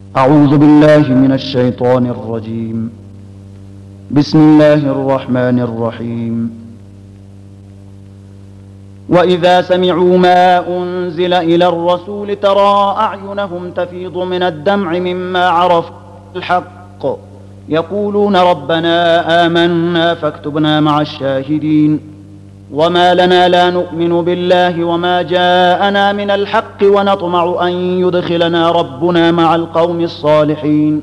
أعوذ بالله من الشيطان الرجيم. بسم الله الرحمن الرحيم. وإذا سمعوا ما أنزل إلى الرسول ترى أعينهم تفيض من الدمع مما عرفوا الحق يقولون ربنا آمنا فاكتبنا مع الشاهدين وما لنا لا نؤمن بالله وما جاءنا من الحق ونطمع أن يدخلنا ربنا مع القوم الصالحين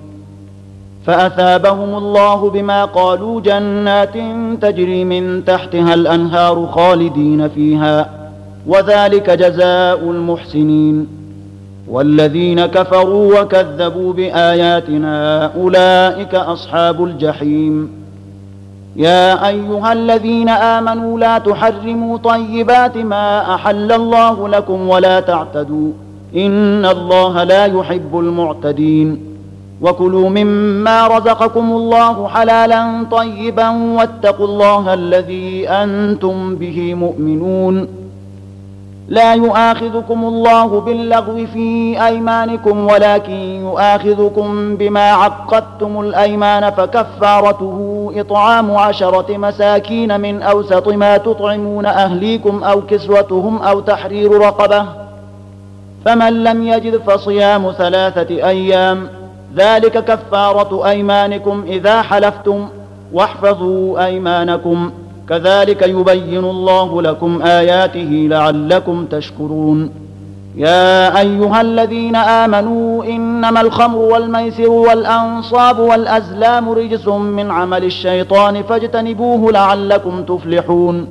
فأثابهم الله بما قالوا جنات تجري من تحتها الأنهار خالدين فيها وذلك جزاء المحسنين والذين كفروا وكذبوا بآياتنا أولئك أصحاب الجحيم. يا أيها الذين آمنوا لا تحرموا طيبات ما أحل الله لكم ولا تعتدوا إن الله لا يحب المعتدين وكلوا مما رزقكم الله حلالا طيبا واتقوا الله الذي أنتم به مؤمنون. لا يؤاخذكم الله باللغو في أيمانكم ولكن يؤاخذكم بما عقدتم الأيمان فكفارته إطعام 10 مساكين من أوسط ما تطعمون أهليكم أو كسوتهم أو تحرير رقبة فمن لم يجد فصيام 3 أيام ذلك كفارة أيمانكم إذا حلفتم واحفظوا أيمانكم كذلك يبين الله لكم آياته لعلكم تشكرون. يا أيها الذين آمنوا إنما الخمر والميسر والأنصاب والأزلام رجس من عمل الشيطان فاجتنبوه لعلكم تفلحون.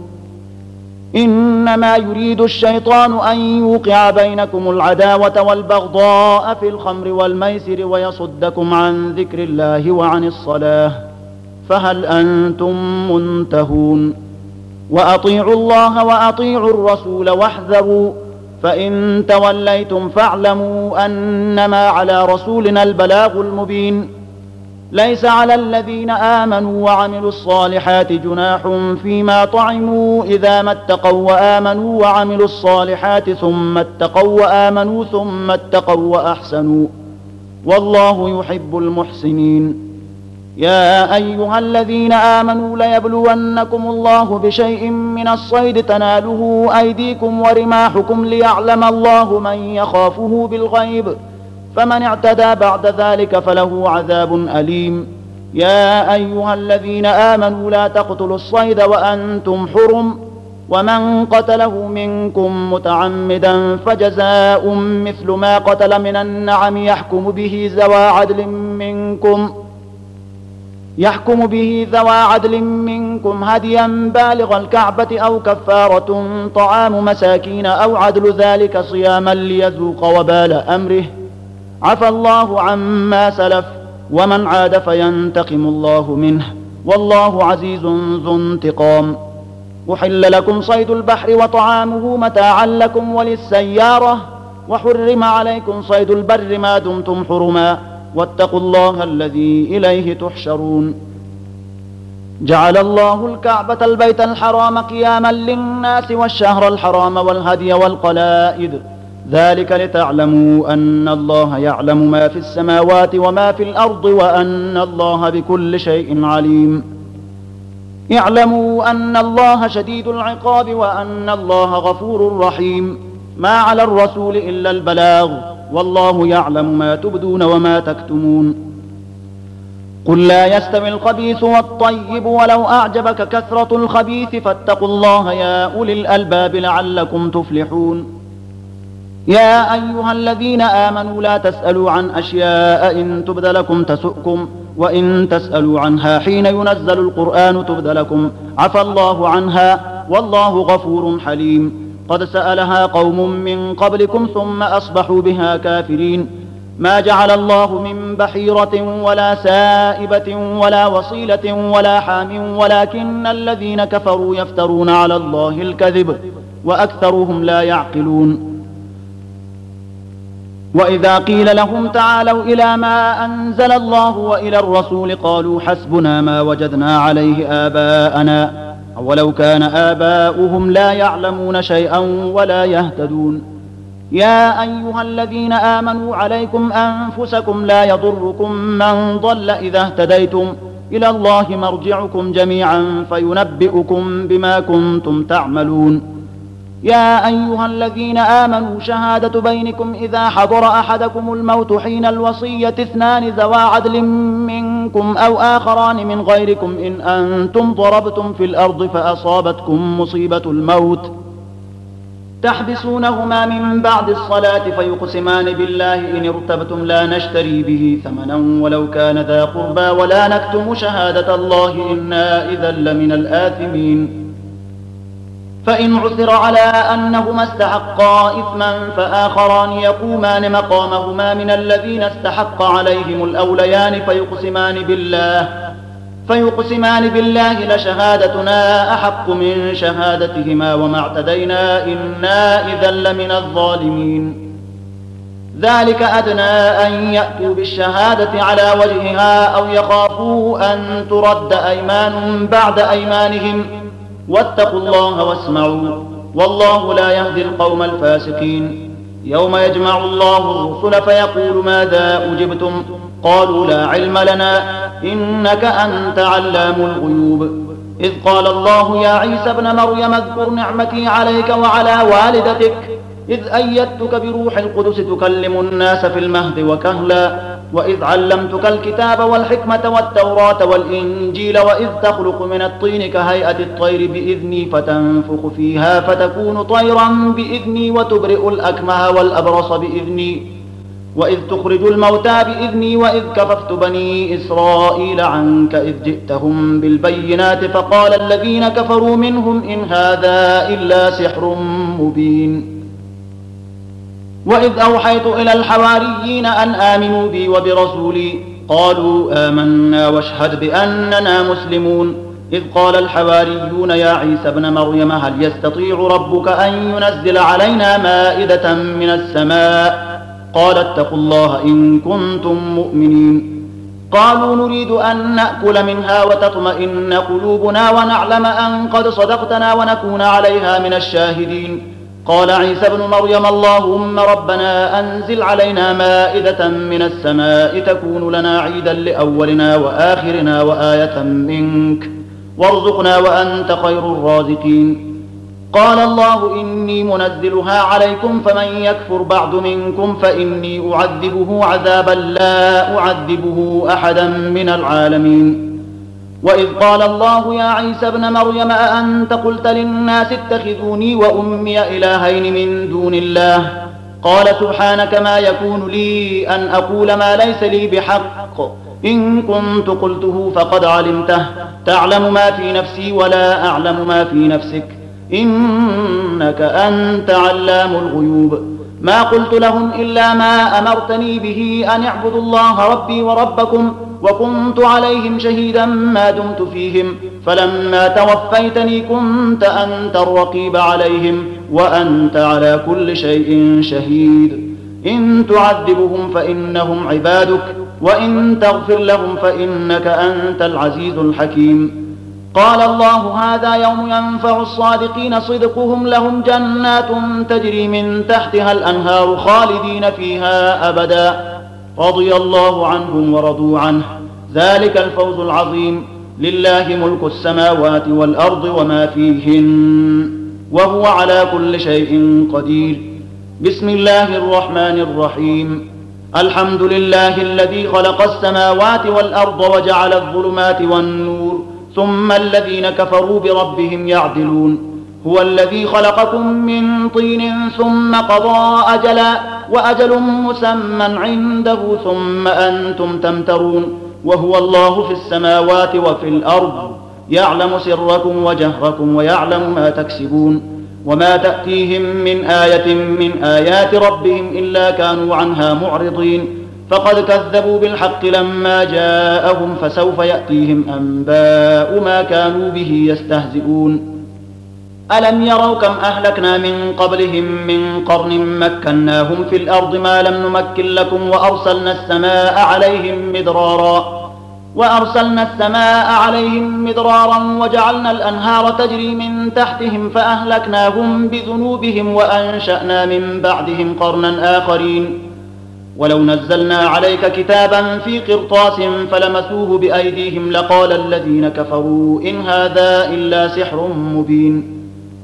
إنما يريد الشيطان أن يوقع بينكم العداوة والبغضاء في الخمر والميسر ويصدكم عن ذكر الله وعن الصلاة فهل أنتم منتهون. وأطيعوا الله وأطيعوا الرسول واحذروا فإن توليتم فاعلموا أنما على رسولنا البلاغ المبين. ليس على الذين آمنوا وعملوا الصالحات جناح فيما طعموا إذا ما اتقوا وآمنوا وعملوا الصالحات ثم اتقوا وآمنوا ثم اتقوا وأحسنوا والله يحب المحسنين. يا أيها الذين آمنوا ليبلونكم الله بشيء من الصيد تناله أيديكم ورماحكم ليعلم الله من يخافه بالغيب فمن اعتدى بعد ذلك فله عذاب أليم. يا أيها الذين آمنوا لا تقتلوا الصيد وأنتم حرم ومن قتله منكم متعمدا فجزاء مثل ما قتل من النعم يحكم به ذوى عدل منكم هديا بالغ الكعبة أو كفارة طعام مساكين أو عدل ذلك صياما ليذوق وبال أمره عفى الله عما سلف ومن عاد فينتقم الله منه والله عزيز ذو انتقام. أحل لكم صيد البحر وطعامه متاعا لكم وللسيارة وحرم عليكم صيد البر ما دمتم حرما واتقوا الله الذي إليه تحشرون. جعل الله الكعبة البيت الحرام قياما للناس والشهر الحرام والهدي والقلائد ذلك لتعلموا أن الله يعلم ما في السماوات وما في الأرض وأن الله بكل شيء عليم. اعلموا أن الله شديد العقاب وأن الله غفور رحيم. ما على الرسول إلا البلاغ والله يعلم ما تبدون وما تكتمون. قل لا يستوي الخبيث والطيب ولو أعجبك كثرة الخبيث فاتقوا الله يا أولي الألباب لعلكم تفلحون. يا أيها الذين آمنوا لا تسألوا عن أشياء إن تبد لكم تسؤكم وإن تسألوا عنها حين ينزل القرآن تبد لكم عفى الله عنها والله غفور حليم. قد سألها قوم من قبلكم ثم أصبحوا بها كافرين. ما جعل الله من بحيرة ولا سائبة ولا وصيلة ولا حام ولكن الذين كفروا يفترون على الله الكذب وأكثرهم لا يعقلون. وإذا قيل لهم تعالوا إلى ما أنزل الله وإلى الرسول قالوا حسبنا ما وجدنا عليه آباءنا أولو كان آباؤهم لا يعلمون شيئا ولا يهتدون. يا أيها الذين آمنوا عليكم أنفسكم لا يضركم من ضل إذا اهتديتم إلى الله مرجعكم جميعا فينبئكم بما كنتم تعملون. يا أيها الذين آمنوا شهادة بينكم إذا حضر أحدكم الموت حين الوصية 2 ذوى عدل منكم أو آخران من غيركم إن أنتم ضربتم في الأرض فأصابتكم مصيبة الموت تحبسونهما من بعد الصلاة فيقسمان بالله إن ارتبتم لا نشتري به ثمنا ولو كان ذا قربى ولا نكتم شهادة الله إنا إذا لمن الآثمين. فإن عثر على أنهما استحقا إثما فآخران يقومان مقامهما من الذين استحق عليهم الأوليان فيقسمان بالله لشهادتنا أحق من شهادتهما وما اعتدينا إنا إذا لمن الظالمين. ذلك أدنى أن يأتوا بالشهادة على وجهها أو يخافوا أن ترد أيمان بعد أيمانهم واتقوا الله واسمعوا والله لا يهدي القوم الفاسقين. يوم يجمع الله الرسل فيقول ماذا أجبتم قالوا لا علم لنا إنك أنت علام الغيوب. إذ قال الله يا عيسى ابن مريم اذكر نعمتي عليك وعلى والدتك إذ أيدتك بروح القدس تكلم الناس في المهد وكهلا وإذ علمتك الكتاب والحكمة والتوراة والإنجيل وإذ تخلق من الطين كهيئة الطير بإذني فتنفخ فيها فتكون طيرا بإذني وتبرئ الأكمه والأبرص بإذني وإذ تخرج الموتى بإذني وإذ كففت بني إسرائيل عنك إذ جئتهم بالبينات فقال الذين كفروا منهم إن هذا إلا سحر مبين. وإذ أوحيت إلى الحواريين أن آمنوا بي وبرسولي قالوا آمنا واشهد بأننا مسلمون. إذ قال الحواريون يا عيسى ابن مريم هل يستطيع ربك أن ينزل علينا مائدة من السماء قال اتقوا الله إن كنتم مؤمنين. قالوا نريد أن نأكل منها وتطمئن قلوبنا ونعلم أن قد صدقتنا ونكون عليها من الشاهدين. قال عيسى ابن مريم اللهم ربنا أنزل علينا مائدة من السماء تكون لنا عيدا لأولنا وآخرنا وآية منك وارزقنا وأنت خير الرازقين. قال الله إني منزلها عليكم فمن يكفر بعد منكم فإني أعذبه عذابا لا أعذبه أحدا من العالمين. وإذ قال الله يا عيسى ابن مريم أأنت قلت للناس اتخذوني وأمي إلهين من دون الله قال سبحانك ما يكون لي أن أقول ما ليس لي بحق إن كنت قلته فقد علمته تعلم ما في نفسي ولا أعلم ما في نفسك إنك أنت علام الغيوب. ما قلت لهم إلا ما أمرتني به أن اعبدوا الله ربي وربكم وكنت عليهم شهيدا ما دمت فيهم فلما توفيتني كنت أنت الرقيب عليهم وأنت على كل شيء شهيد. إن تعذبهم فإنهم عبادك وإن تغفر لهم فإنك أنت العزيز الحكيم. قال الله هذا يوم ينفع الصادقين صدقهم لهم جنات تجري من تحتها الأنهار خالدين فيها أبدا رضي الله عنهم ورضوا عنه ذلك الفوز العظيم. لله ملك السماوات والأرض وما فيهن وهو على كل شيء قدير. بسم الله الرحمن الرحيم. الحمد لله الذي خلق السماوات والأرض وجعل الظلمات والنور ثم الذين كفروا بربهم يعدلون. هو الذي خلقكم من طين ثم قضى أجلا وأجل مسمى عنده ثم أنتم تمترون. وهو الله في السماوات وفي الأرض يعلم سركم وجهركم ويعلم ما تكسبون. وما تأتيهم من آية من آيات ربهم إلا كانوا عنها معرضين. فقد كذبوا بالحق لما جاءهم فسوف يأتيهم أنباء ما كانوا به يستهزئون. ألم يروا كم أهلكنا من قبلهم من قرن مكناهم في الأرض ما لم نمكن لكم وأرسلنا السماء عليهم مدرارا وأرسلنا السماء عليهم مدرارا وجعلنا الأنهار تجري من تحتهم فأهلكناهم بذنوبهم وأنشأنا من بعدهم قرنا آخرين ولو نزلنا عليك كتابا في قرطاس فلمسوه بأيديهم لقال الذين كفروا إن هذا إلا سحر مبين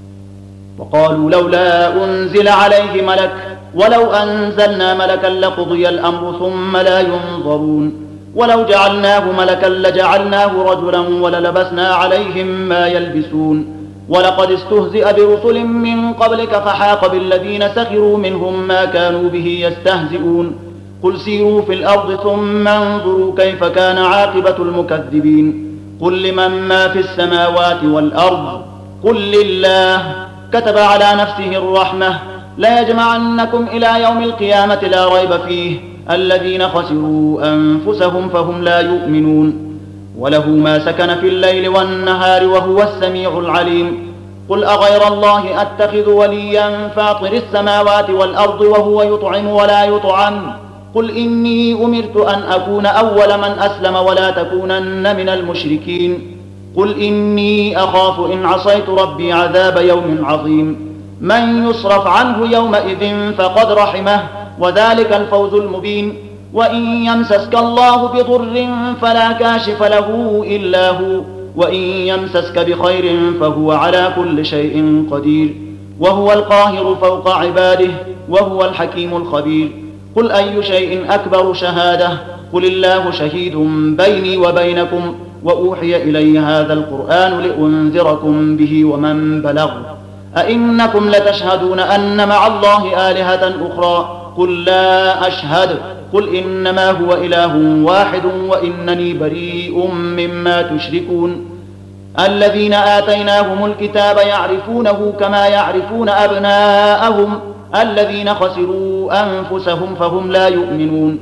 وقالوا لولا أنزل عليه ملك ولو أنزلنا ملكا لقضي الأمر ثم لا ينظرون ولو جعلناه ملكا لجعلناه رجلا وللبسنا عليهم ما يلبسون ولقد استهزئ برسل من قبلك فحاق بالذين سخروا منهم ما كانوا به يستهزئون قل سيروا في الأرض ثم انظروا كيف كان عاقبة المكذبين قل لمن ما في السماوات والأرض قل لله كتب على نفسه الرحمة ليجمعنكم إلى يوم القيامة لا ريب فيه الذين خسروا أنفسهم فهم لا يؤمنون وله ما سكن في الليل والنهار وهو السميع العليم قل أغير الله أتخذ وليا فاطر السماوات والأرض وهو يطعم ولا يطعم قل إني أمرت أن أكون أول من أسلم ولا تكونن من المشركين قل إني أخاف إن عصيت ربي عذاب يوم عظيم من يصرف عنه يومئذ فقد رحمه وذلك الفوز المبين وإن يمسسك الله بضر فلا كاشف له إلا هو وإن يمسسك بخير فهو على كل شيء قدير وهو القاهر فوق عباده وهو الحكيم الخبير قل أي شيء أكبر شهادة قل الله شهيد بيني وبينكم وأوحي إلي هذا القرآن لأنذركم به ومن بلغ أئنكم لتشهدون أن مع الله آلهة أخرى قل لا أشهد قل إنما هو إله واحد وإنني بريء مما تشركون الذين آتيناهم الكتاب يعرفونه كما يعرفون أبناءهم الذين خسروا أنفسهم فهم لا يؤمنون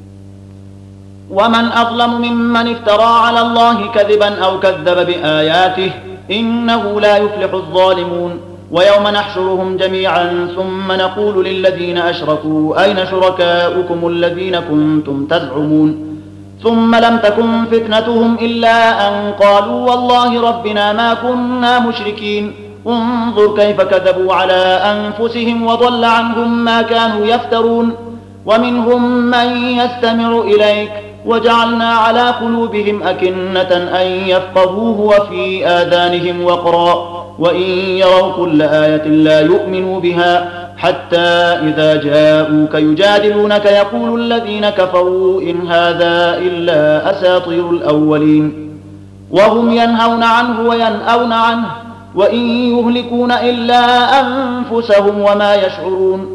ومن أظلم ممن افترى على الله كذبا أو كذب بآياته إنه لا يفلح الظالمون ويوم نحشرهم جميعا ثم نقول للذين أشركوا أين شركاؤكم الذين كنتم تزعمون ثم لم تكن فتنتهم إلا أن قالوا والله ربنا ما كنا مشركين انظر كيف كذبوا على أنفسهم وضل عنهم ما كانوا يفترون ومنهم من يستمع إليك وجعلنا على قلوبهم أكنة أن يفقهوه وفي آذانهم وقرا وإن يروا كل آية لا يؤمنوا بها حتى إذا جاءوك يجادلونك يقول الذين كفروا إن هذا إلا أساطير الأولين وهم ينهون عنه وينأون عنه وإن يهلكون إلا أنفسهم وما يشعرون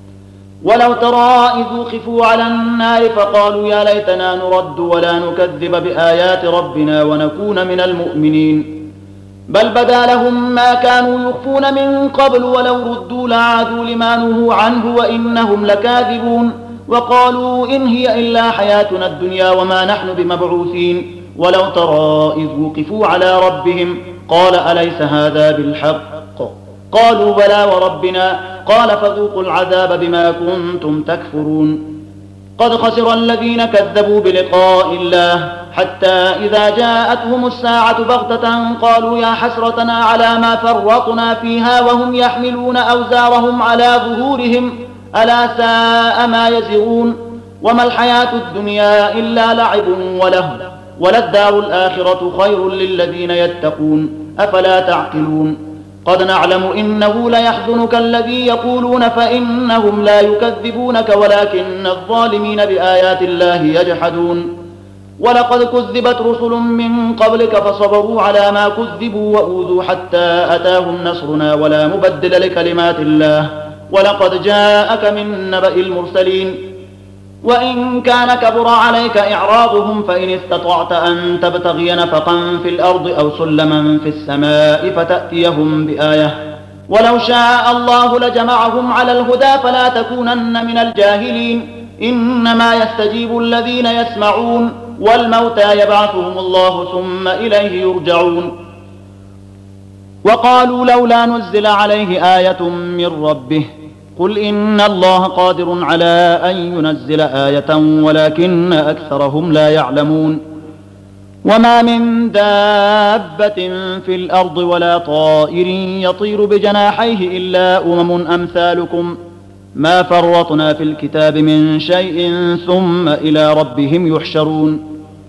ولو ترى إذ وقفوا على النار فقالوا يا ليتنا نرد ولا نكذب بآيات ربنا ونكون من المؤمنين بل بدا لهم ما كانوا يخفون من قبل ولو ردوا لعادوا لما نهوا عنه وإنهم لكاذبون وقالوا إن هي إلا حياتنا الدنيا وما نحن بمبعوثين ولو ترى إذ وقفوا على ربهم قال أليس هذا بالحق قالوا بلى وربنا قال فذوقوا العذاب بما كنتم تكفرون قد خسر الذين كذبوا بلقاء الله حتى إذا جاءتهم الساعة بغتة قالوا يا حسرتنا على ما فرطنا فيها وهم يحملون أوزارهم على ظهورهم ألا ساء ما يزرون وما الحياة الدنيا إلا لعب وله وللدار الآخرة خير للذين يتقون أفلا تعقلون قد نعلم إنه ليحزنك الذي يقولون فإنهم لا يكذبونك ولكن الظالمين بآيات الله يجحدون ولقد كذبت رسل من قبلك فصبروا على ما كذبوا وأوذوا حتى أتاهم نصرنا ولا مبدل لكلمات الله ولقد جاءك من نبأ المرسلين وإن كان كبر عليك إعراضهم فإن استطعت أن تبتغي نفقا في الأرض أو سلما في السماء فتأتيهم بآية ولو شاء الله لجمعهم على الهدى فلا تكونن من الجاهلين إنما يستجيب الذين يسمعون والموتى يبعثهم الله ثم إليه يرجعون وقالوا لولا نزل عليه آية من ربه قل إن الله قادر على أن ينزل آية ولكن أكثرهم لا يعلمون وما من دابة في الأرض ولا طائر يطير بجناحيه إلا أمثالكم ما فرطنا في الكتاب من شيء ثم إلى ربهم يحشرون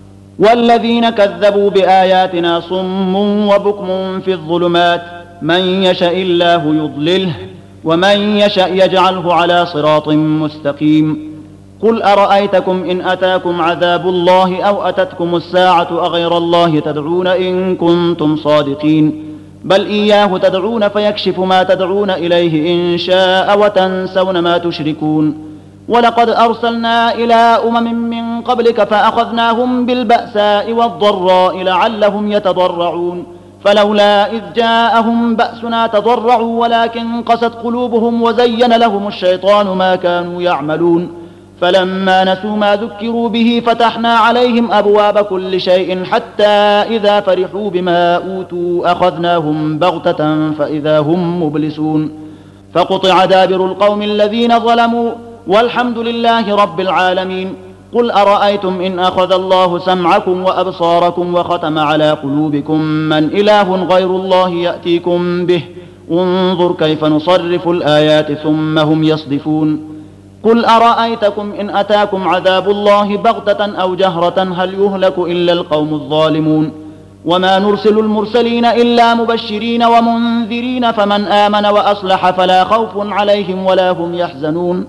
والذين كذبوا بآياتنا صم وبكم في الظلمات من يشاء الله يضلله ومن يشاء يجعله على صراط مستقيم قل أرأيتكم إن أتاكم عذاب الله أو أتتكم الساعة أغير الله تدعون إن كنتم صادقين بل إياه تدعون فيكشف ما تدعون إليه إن شاء وتنسون ما تشركون ولقد أرسلنا إلى من قبلك فأخذناهم بالبأساء والضراء لعلهم يتضرعون فلولا إذ جاءهم بأسنا تضرعوا ولكن قست قلوبهم وزين لهم الشيطان ما كانوا يعملون فلما نسوا ما ذكروا به فتحنا عليهم أبواب كل شيء حتى إذا فرحوا بما أوتوا أخذناهم بغتة فإذا هم مبلسون فقطع دابر القوم الذين ظلموا والحمد لله رب العالمين قل أرأيتم إن أخذ الله سمعكم وأبصاركم وختم على قلوبكم من إله غير الله يأتيكم به انظر كيف نصرف الآيات ثم هم يصدفون قل أرأيتكم إن أتاكم عذاب الله بغتة أو جهرة هل يهلك إلا القوم الظالمون وما نرسل المرسلين إلا مبشرين ومنذرين فمن آمن وأصلح فلا خوف عليهم ولا هم يحزنون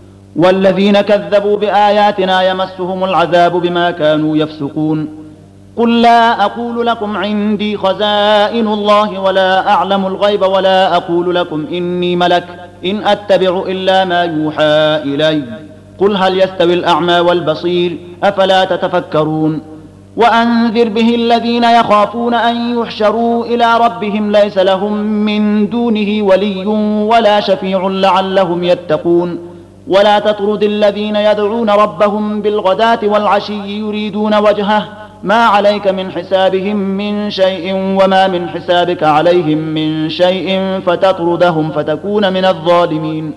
والذين كذبوا بآياتنا يمسهم العذاب بما كانوا يفسقون قل لا أقول لكم عندي خزائن الله ولا أعلم الغيب ولا أقول لكم إني ملك إن أتبع إلا ما يوحى إلي قل هل يستوي الأعمى والبصير أفلا تتفكرون وأنذر به الذين يخافون أن يحشروا إلى ربهم ليس لهم من دونه ولي ولا شفيع لعلهم يتقون ولا تطرد الذين يدعون ربهم بالغداة والعشي يريدون وجهه ما عليك من حسابهم من شيء وما من حسابك عليهم من شيء فتطردهم فتكون من الظالمين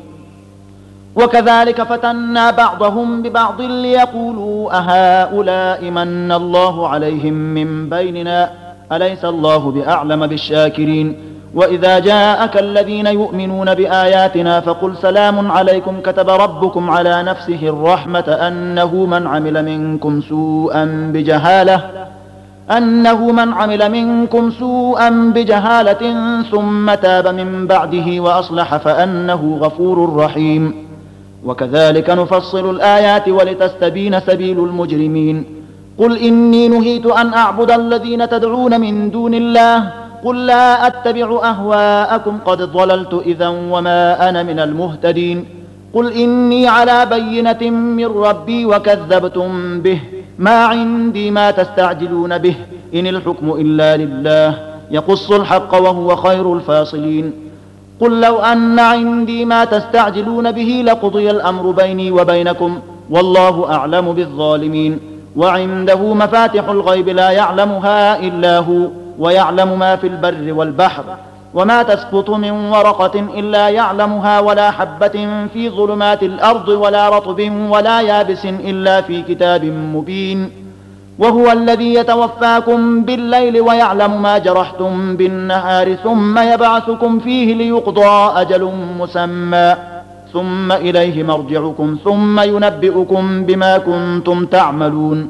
وكذلك فتنا بعضهم ببعض ليقولوا أهؤلاء من الله عليهم من بيننا أليس الله بأعلم بالشاكرين وإذا جاءك الذين يؤمنون بآياتنا فقل سلام عليكم كتب ربكم على نفسه الرحمة أنه من عمل منكم سوءا بجهالة ثم تاب من بعده وأصلح فأنه غفور رحيم وكذلك نفصل الآيات ولتستبين سبيل المجرمين قل إني نهيت أن أعبد الذين تدعون من دون الله قل لا أتبع أهواءكم قد ضللت إذا وما أنا من المهتدين قل إني على بينة من ربي وكذبتم به ما عندي ما تستعجلون به إن الحكم إلا لله يقص الحق وهو خير الفاصلين قل لو أن عندي ما تستعجلون به لقضي الأمر بيني وبينكم والله أعلم بالظالمين وعنده مفاتح الغيب لا يعلمها إلا هو ويعلم ما في البر والبحر وما تسقط من ورقة إلا يعلمها ولا حبة في ظلمات الأرض ولا رطب ولا يابس إلا في كتاب مبين وهو الذي يتوفاكم بالليل ويعلم ما جرحتم بالنهار ثم يبعثكم فيه ليقضى أجل مسمى ثم إليه مرجعكم ثم ينبئكم بما كنتم تعملون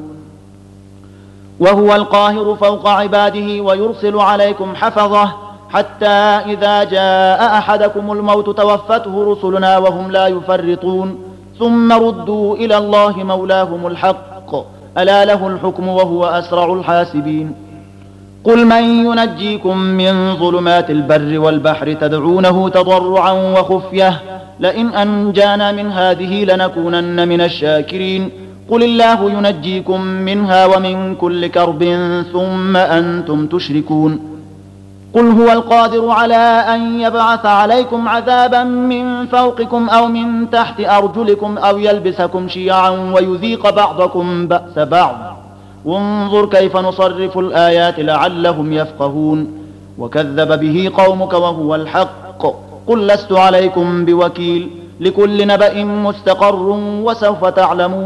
وهو القاهر فوق عباده ويرسل عليكم حفظه حتى إذا جاء أحدكم الموت توفته رسلنا وهم لا يفرطون ثم ردوا إلى الله مولاهم الحق ألا له الحكم وهو أسرع الحاسبين قل من ينجيكم من ظلمات البر والبحر تدعونه تضرعا وخفية لئن أنجانا من هذه لنكونن من الشاكرين قل الله ينجيكم منها ومن كل كرب ثم أنتم تشركون قل هو القادر على أن يبعث عليكم عذابا من فوقكم أو من تحت أرجلكم أو يلبسكم شيعا ويذيق بعضكم بأس بعض وانظر كيف نصرف الآيات لعلهم يفقهون وكذب به قومك وهو الحق قل لست عليكم بوكيل لكل نبأ مستقر وسوف تعلمون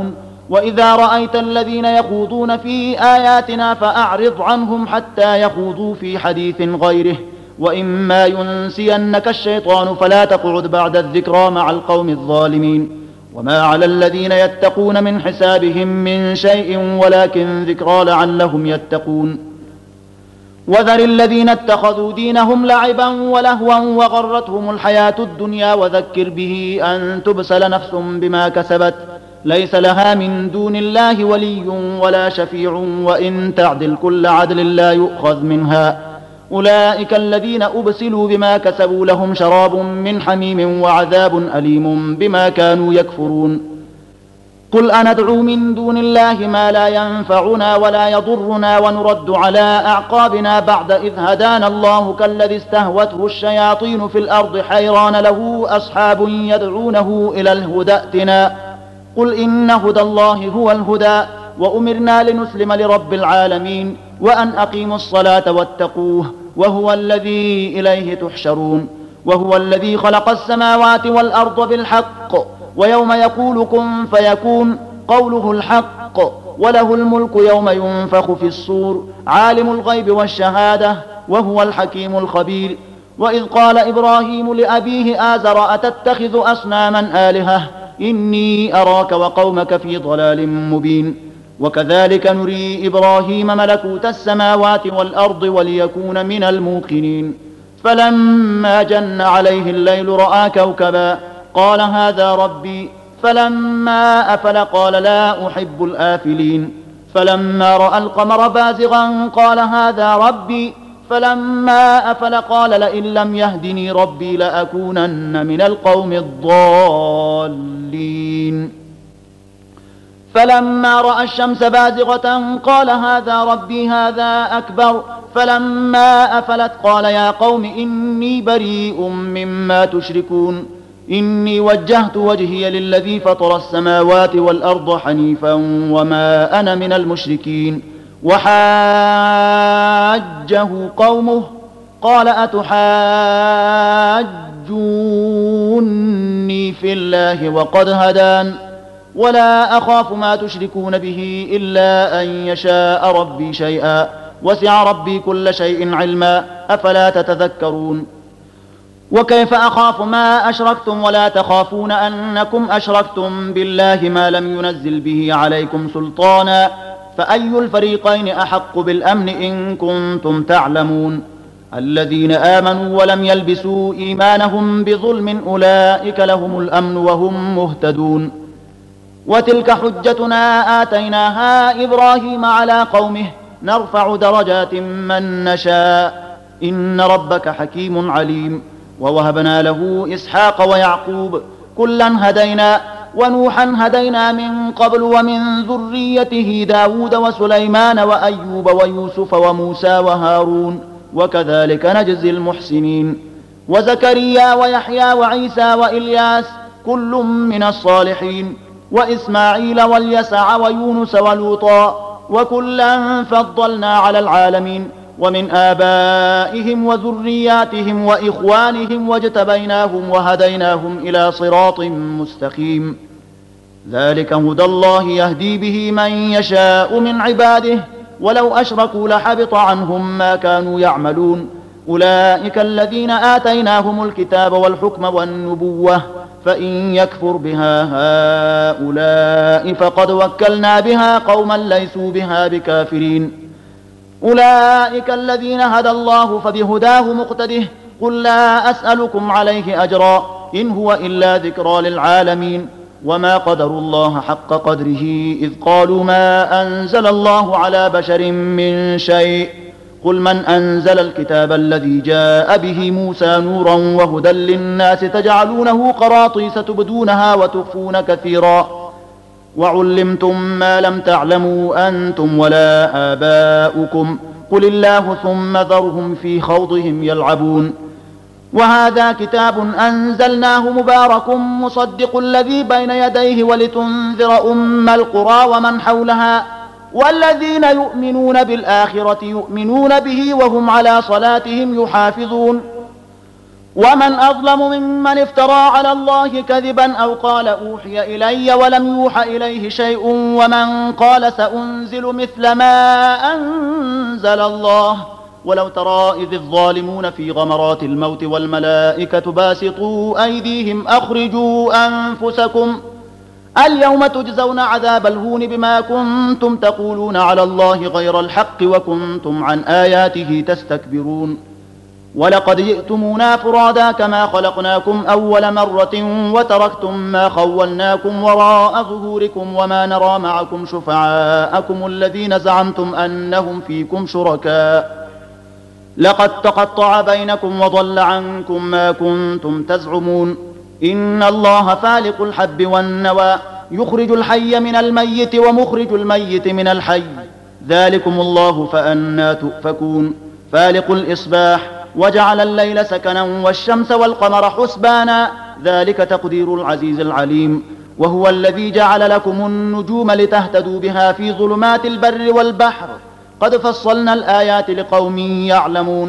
وإذا رأيت الذين يخوضون في آياتنا فأعرض عنهم حتى يخوضوا في حديث غيره، وإما ينسينك الشيطان فلا تقعد بعد الذكرى مع القوم الظالمين. وما على الذين يتقون من حسابهم من شيء ولكن ذكرى لعلهم يتقون. وذر الذين اتخذوا دينهم لعبا ولهوا وغرتهم الحياة الدنيا وذكر به أن تبسل نفس بما كسبت ليس لها من دون الله ولي ولا شفيع وإن تعدل كل عدل لا يؤخذ منها. أولئك الذين أبسلوا بما كسبوا لهم شراب من حميم وعذاب أليم بما كانوا يكفرون. قل أندعو من دون الله ما لا ينفعنا ولا يضرنا ونرد على أعقابنا بعد إذ هدانا الله كالذي استهوته الشياطين في الأرض حيران له أصحاب يدعونه إلى الهدى ائتنا. قل إن هدى الله هو الهدى وأمرنا لنسلم لرب العالمين وأن أقيموا الصلاة واتقوه وهو الذي إليه تحشرون. وهو الذي خلق السماوات والأرض بالحق ويوم يقول كن فيكون قوله الحق وله الملك يوم ينفخ في الصور عالم الغيب والشهادة وهو الحكيم الخبير. وإذ قال إبراهيم لأبيه آزر أتتخذ أصناما آلهة إني أراك وقومك في ضلال مبين. وكذلك نري إبراهيم ملكوت السماوات والأرض وليكون من الموقنين. فلما جن عليه الليل رأى كوكبا قال هذا ربي فلما أفل قال لا أحب الآفلين. فلما رأى القمر بازغا قال هذا ربي فلما أفل قال لئن لم يهدني ربي لأكونن من القوم الضالين. فلما رأى الشمس بازغة قال هذا ربي هذا أكبر. فلما أفلت قال يا قوم إني بريء مما تشركون إني وجهت وجهي للذي فطر السماوات والأرض حنيفا وما أنا من المشركين. وحاجه قومه قال أتحاجوني في الله وقد هدان ولا أخاف ما تشركون به إلا أن يشاء ربي شيئا وسع ربي كل شيء علما أفلا تتذكرون. وكيف أخاف ما أشركتم ولا تخافون أنكم أشركتم بالله ما لم ينزل به عليكم سلطانا فأي الفريقين أحق بالأمن إن كنتم تعلمون. الذين آمنوا ولم يلبسوا إيمانهم بظلم أولئك لهم الأمن وهم مهتدون. وتلك حجتنا آتيناها إبراهيم على قومه نرفع درجات من نشاء إن ربك حكيم عليم. ووهبنا له إسحاق ويعقوب كلا هدينا ونوحا هدينا من قبل ومن ذريته داود وسليمان وأيوب ويوسف وموسى وهارون وكذلك نجزي المحسنين. وزكريا ويحيى وعيسى وإلياس كل من الصالحين وإسماعيل واليسع ويونس ولوطا وكلا فضلنا على العالمين. ومن آبائهم وذرياتهم وإخوانهم واجتبيناهم وهديناهم إلى صراط مستقيم. ذلك هدى الله يهدي به من يشاء من عباده ولو أشركوا لحبط عنهم ما كانوا يعملون. أولئك الذين آتيناهم الكتاب والحكم والنبوة فإن يكفر بها هؤلاء فقد وكلنا بها قوما ليسوا بها بكافرين. أولئك الذين هدى الله فبهداه مقتده قل لا أسألكم عليه أجرا إن هو إلا ذكرى للعالمين. وما قدروا الله حق قدره إذ قالوا ما أنزل الله على بشر من شيء قل من أنزل الكتاب الذي جاء به موسى نورا وهدى للناس تجعلونه قراطيس تبدونها وتخفون كثيرا وعلمتم ما لم تعلموا أنتم ولا آباؤكم قل الله ثم ذرهم في خوضهم يلعبون. وهذا كتاب أنزلناه مبارك مصدق الذي بين يديه ولتنذر أم القرى ومن حولها والذين يؤمنون بالآخرة يؤمنون به وهم على صلاتهم يحافظون. ومن أظلم ممن افترى على الله كذبا أو قال أوحي إلي ولم يوحى إليه شيء ومن قال سأنزل مثل ما أنزل الله ولو ترى إذ الظالمون في غمرات الموت والملائكة باسطوا أيديهم أخرجوا أنفسكم اليوم تجزون عذاب الهون بما كنتم تقولون على الله غير الحق وكنتم عن آياته تستكبرون ولقد جئتمونا فرادا كما خلقناكم أول مرة وتركتم ما خولناكم وراء ظهوركم وما نرى معكم شفعاءكم الذين زعمتم أنهم فيكم شركاء لقد تقطع بينكم وضل عنكم ما كنتم تزعمون إن الله فالق الحب والنوى يخرج الحي من الميت ومخرج الميت من الحي ذلكم الله فأنى تؤفكون فالق الإصباح وجعل الليل سكنا والشمس والقمر حسبانا ذلك تقدير العزيز العليم وهو الذي جعل لكم النجوم لتهتدوا بها في ظلمات البر والبحر قد فصلنا الآيات لقوم يعلمون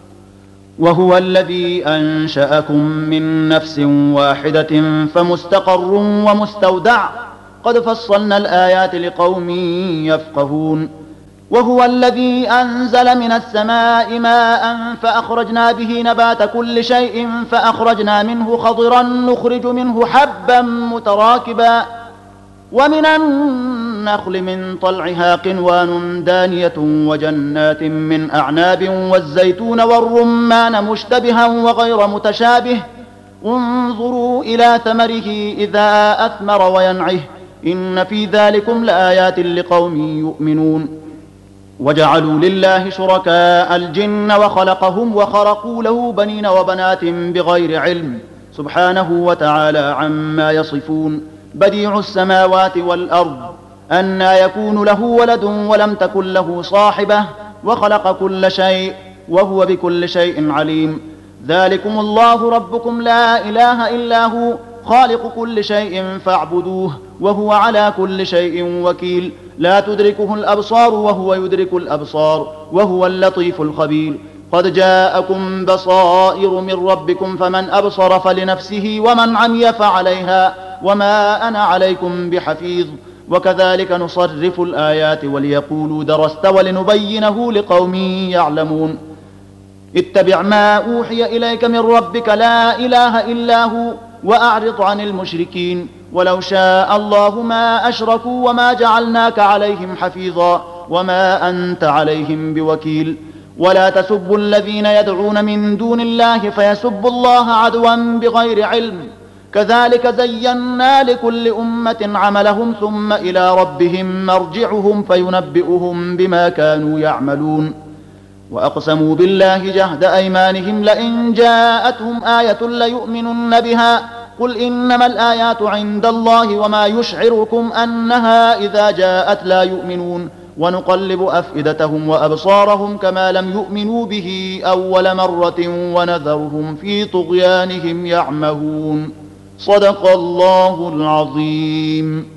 وهو الذي أنشأكم من نفس واحدة فمستقر ومستودع قد فصلنا الآيات لقوم يفقهون وهو الذي أنزل من السماء ماء فأخرجنا به نبات كل شيء فأخرجنا منه خضرا نخرج منه حبا متراكبا ومن النخل من طلعها قنوان دانية وجنات من أعناب والزيتون والرمان مشتبها وغير متشابه انظروا إلى ثمره إذا أثمر وينعه إن في ذلكم لآيات لقوم يؤمنون وجعلوا لله شركاء الجن وخلقهم وخرقوا له بنين وبنات بغير علم سبحانه وتعالى عما يصفون بديع السماوات والأرض أنى يكون له ولد ولم تكن له صاحبة وخلق كل شيء وهو بكل شيء عليم ذلكم الله ربكم لا إله إلا هو خالق كل شيء فاعبدوه وهو على كل شيء وكيل لا تدركه الأبصار وهو يدرك الأبصار وهو اللطيف الخبير قد جاءكم بصائر من ربكم فمن أبصر فلنفسه ومن عمي فعليها وما أنا عليكم بحفيظ وكذلك نصرف الآيات وليقولوا درست ولنبينه لقوم يعلمون اتبع ما أوحي إليك من ربك لا إله إلا هو وأعرض عن المشركين ولو شاء الله ما أشركوا وما جعلناك عليهم حفيظا وما أنت عليهم بوكيل ولا تسبوا الذين يدعون من دون الله فيسبوا الله عدوا بغير علم كذلك زينا لكل أمة عملهم ثم إلى ربهم مرجعهم فينبئهم بما كانوا يعملون وأقسموا بالله جهد أيمانهم لئن جاءتهم آية ليؤمنن بها قل إنما الآيات عند الله وما يشعركم أنها إذا جاءت لا يؤمنون ونقلب أفئدتهم وأبصارهم كما لم يؤمنوا به أول مرة ونذرهم في طغيانهم يعمهون صدق الله العظيم.